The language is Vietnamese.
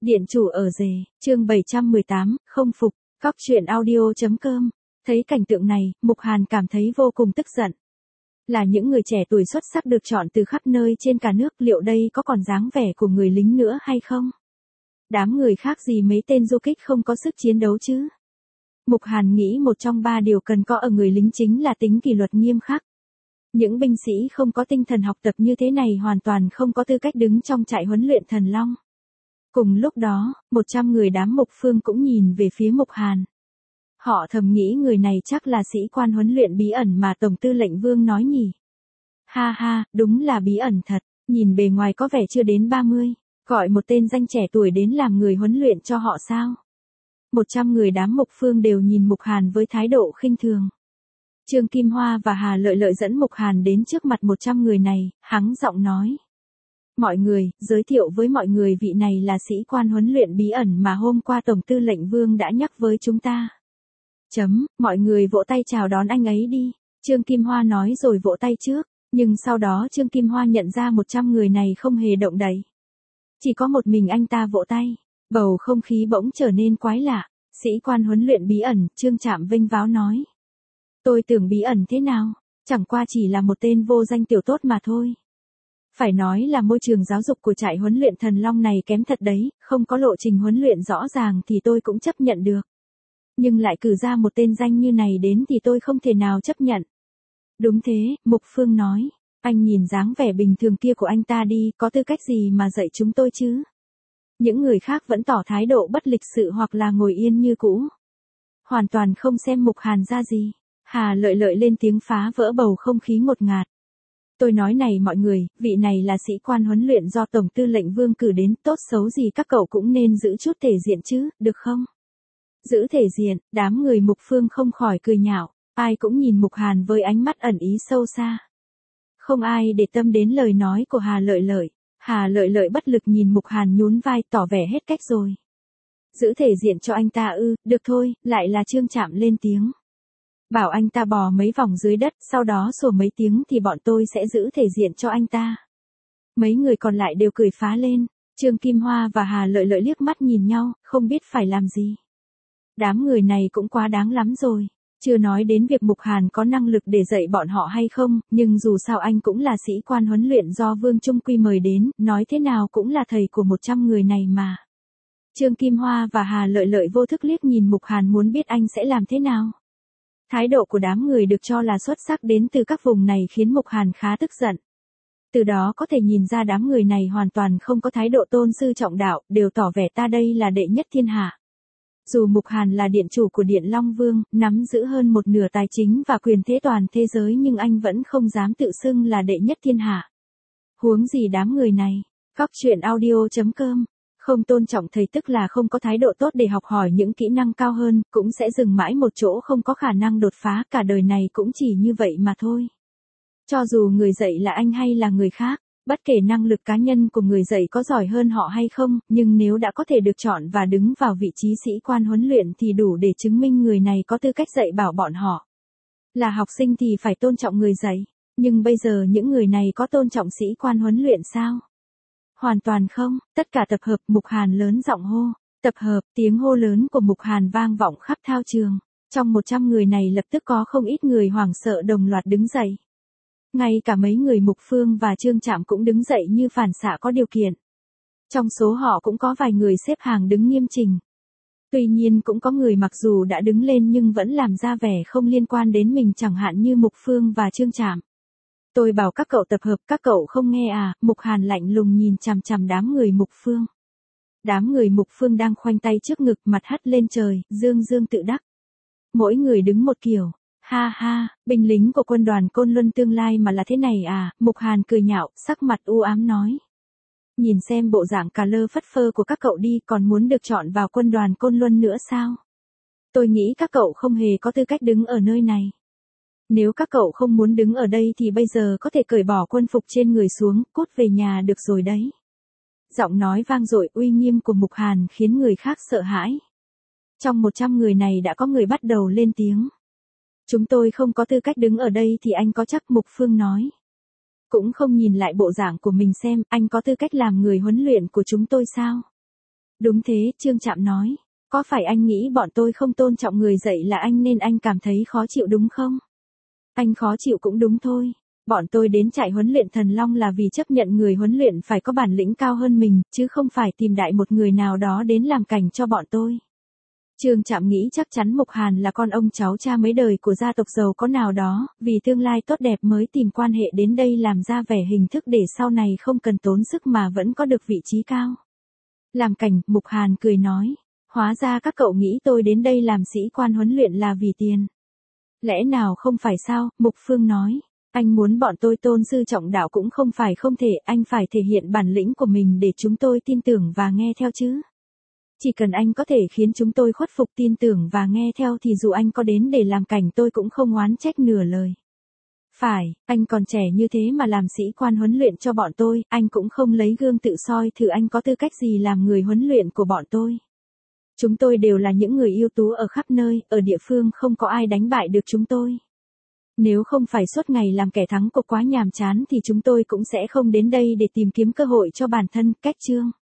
Điện chủ ở rể, chương 718, không phục, Cóc truyện audio.com. Thấy cảnh tượng này, Mục Hàn cảm thấy vô cùng tức giận. Là những người trẻ tuổi xuất sắc được chọn từ khắp nơi trên cả nước, liệu đây có còn dáng vẻ của người lính nữa hay không? Đám người khác gì mấy tên du kích không có sức chiến đấu chứ? Mục Hàn nghĩ một trong ba điều cần có ở người lính chính là tính kỷ luật nghiêm khắc. Những binh sĩ không có tinh thần học tập như thế này hoàn toàn không có tư cách đứng trong trại huấn luyện Thần Long. Cùng lúc đó, 100 người đám Mục Phương cũng nhìn về phía Mục Hàn. Họ thầm nghĩ người này chắc là sĩ quan huấn luyện bí ẩn mà Tổng tư lệnh Vương nói nhỉ. Ha ha, đúng là bí ẩn thật, nhìn bề ngoài có vẻ chưa đến 30, gọi một tên danh trẻ tuổi đến làm người huấn luyện cho họ sao? 100 người đám Mục Phương đều nhìn Mục Hàn với thái độ khinh thường. Trương Kim Hoa và Hà Lợi Lợi dẫn Mục Hàn đến trước mặt 100 người này, hắng giọng nói. Mọi người, giới thiệu với mọi người vị này là sĩ quan huấn luyện bí ẩn mà hôm qua Tổng tư lệnh Vương đã nhắc với chúng ta. Mọi người vỗ tay chào đón anh ấy đi. Trương Kim Hoa nói rồi vỗ tay trước, nhưng sau đó Trương Kim Hoa nhận ra 100 người này không hề động đậy. Chỉ có một mình anh ta vỗ tay, bầu không khí bỗng trở nên quái lạ. Sĩ quan huấn luyện bí ẩn, Trương Trạm vênh váo nói. Tôi tưởng bí ẩn thế nào, chẳng qua chỉ là một tên vô danh tiểu tốt mà thôi. Phải nói là môi trường giáo dục của trại huấn luyện Thần Long này kém thật đấy, không có lộ trình huấn luyện rõ ràng thì tôi cũng chấp nhận được. Nhưng lại cử ra một tên danh như này đến thì tôi không thể nào chấp nhận. Đúng thế, Mục Phương nói, anh nhìn dáng vẻ bình thường kia của anh ta đi, có tư cách gì mà dạy chúng tôi chứ? Những người khác vẫn tỏ thái độ bất lịch sự hoặc là ngồi yên như cũ. Hoàn toàn không xem Mục Hàn ra gì. Hà Lợi Lợi lên tiếng phá vỡ bầu không khí ngột ngạt. Tôi nói này mọi người, vị này là sĩ quan huấn luyện do Tổng tư lệnh Vương cử đến, tốt xấu gì các cậu cũng nên giữ chút thể diện chứ, được không? Giữ thể diện, đám người Mục Phương không khỏi cười nhạo, ai cũng nhìn Mục Hàn với ánh mắt ẩn ý sâu xa. Không ai để tâm đến lời nói của Hà Lợi Lợi. Hà Lợi Lợi bất lực nhìn Mục Hàn nhún vai tỏ vẻ hết cách rồi. Giữ thể diện cho anh ta ư, được thôi, lại là Trương Trạm lên tiếng. Bảo anh ta bò mấy vòng dưới đất, sau đó sủa mấy tiếng thì bọn tôi sẽ giữ thể diện cho anh ta. Mấy người còn lại đều cười phá lên. Trương Kim Hoa và Hà Lợi Lợi liếc mắt nhìn nhau, không biết phải làm gì. Đám người này cũng quá đáng lắm rồi. Chưa nói đến việc Mục Hàn có năng lực để dạy bọn họ hay không, nhưng dù sao anh cũng là sĩ quan huấn luyện do Vương Trung Quy mời đến, nói thế nào cũng là thầy của 100 người này mà. Trương Kim Hoa và Hà Lợi Lợi vô thức liếc nhìn Mục Hàn muốn biết anh sẽ làm thế nào. Thái độ của đám người được cho là xuất sắc đến từ các vùng này khiến Mục Hàn khá tức giận. Từ đó có thể nhìn ra đám người này hoàn toàn không có thái độ tôn sư trọng đạo, đều tỏ vẻ ta đây là đệ nhất thiên hạ. Dù Mục Hàn là điện chủ của Điện Long Vương, nắm giữ hơn một nửa tài chính và quyền thế toàn thế giới nhưng anh vẫn không dám tự xưng là đệ nhất thiên hạ. Huống gì đám người này, Cóc truyện audio.com. Không tôn trọng thầy tức là không có thái độ tốt để học hỏi những kỹ năng cao hơn, cũng sẽ dừng mãi một chỗ không có khả năng đột phá, cả đời này cũng chỉ như vậy mà thôi. Cho dù người dạy là anh hay là người khác, bất kể năng lực cá nhân của người dạy có giỏi hơn họ hay không, nhưng nếu đã có thể được chọn và đứng vào vị trí sĩ quan huấn luyện thì đủ để chứng minh người này có tư cách dạy bảo bọn họ. Là học sinh thì phải tôn trọng người dạy, nhưng bây giờ những người này có tôn trọng sĩ quan huấn luyện sao? Hoàn toàn không, tất cả tập hợp, Mục Hàn lớn giọng hô. Tập hợp, tiếng hô lớn của Mục Hàn vang vọng khắp thao trường. Trong 100 người này lập tức có không ít người hoảng sợ đồng loạt đứng dậy. Ngay cả mấy người Mục Phương và Trương Trạm cũng đứng dậy như phản xạ có điều kiện. Trong số họ cũng có vài người xếp hàng đứng nghiêm chỉnh. Tuy nhiên cũng có người mặc dù đã đứng lên nhưng vẫn làm ra vẻ không liên quan đến mình, chẳng hạn như Mục Phương và Trương Trạm. Tôi bảo các cậu tập hợp, các cậu không nghe à? Mục Hàn lạnh lùng nhìn chằm chằm đám người Mục Phương. Đám người Mục Phương đang khoanh tay trước ngực, mặt hất lên trời, dương dương tự đắc. Mỗi người đứng một kiểu. Ha ha, binh lính của quân đoàn Côn Luân tương lai mà là thế này à? Mục Hàn cười nhạo, sắc mặt u ám nói. Nhìn xem bộ dạng cà lơ phất phơ của các cậu đi, còn muốn được chọn vào quân đoàn Côn Luân nữa sao? Tôi nghĩ các cậu không hề có tư cách đứng ở nơi này. Nếu các cậu không muốn đứng ở đây thì bây giờ có thể cởi bỏ quân phục trên người xuống, cút về nhà được rồi đấy. Giọng nói vang dội uy nghiêm của Mục Hàn khiến người khác sợ hãi. Trong 100 người này đã có người bắt đầu lên tiếng. Chúng tôi không có tư cách đứng ở đây thì anh có chắc? Mục Phương nói. Cũng không nhìn lại bộ dạng của mình xem, anh có tư cách làm người huấn luyện của chúng tôi sao? Đúng thế, Trương Trạm nói. Có phải anh nghĩ bọn tôi không tôn trọng người dạy là anh nên anh cảm thấy khó chịu đúng không? Anh khó chịu cũng đúng thôi. Bọn tôi đến trại huấn luyện Thần Long là vì chấp nhận người huấn luyện phải có bản lĩnh cao hơn mình, chứ không phải tìm đại một người nào đó đến làm cảnh cho bọn tôi. Trương Trạm nghĩ chắc chắn Mục Hàn là con ông cháu cha mấy đời của gia tộc giàu có nào đó, vì tương lai tốt đẹp mới tìm quan hệ đến đây làm ra vẻ hình thức để sau này không cần tốn sức mà vẫn có được vị trí cao. Làm cảnh, Mục Hàn cười nói. Hóa ra các cậu nghĩ tôi đến đây làm sĩ quan huấn luyện là vì tiền. Lẽ nào không phải sao, Mục Phương nói. Anh muốn bọn tôi tôn sư trọng đạo cũng không phải không thể, anh phải thể hiện bản lĩnh của mình để chúng tôi tin tưởng và nghe theo chứ. Chỉ cần anh có thể khiến chúng tôi khuất phục tin tưởng và nghe theo thì dù anh có đến để làm cảnh tôi cũng không oán trách nửa lời. Phải, anh còn trẻ như thế mà làm sĩ quan huấn luyện cho bọn tôi, anh cũng không lấy gương tự soi thử anh có tư cách gì làm người huấn luyện của bọn tôi. Chúng tôi đều là những người ưu tú ở khắp nơi, ở địa phương không có ai đánh bại được chúng tôi. Nếu không phải suốt ngày làm kẻ thắng cuộc quá nhàm chán thì chúng tôi cũng sẽ không đến đây để tìm kiếm cơ hội cho bản thân, cách Trương.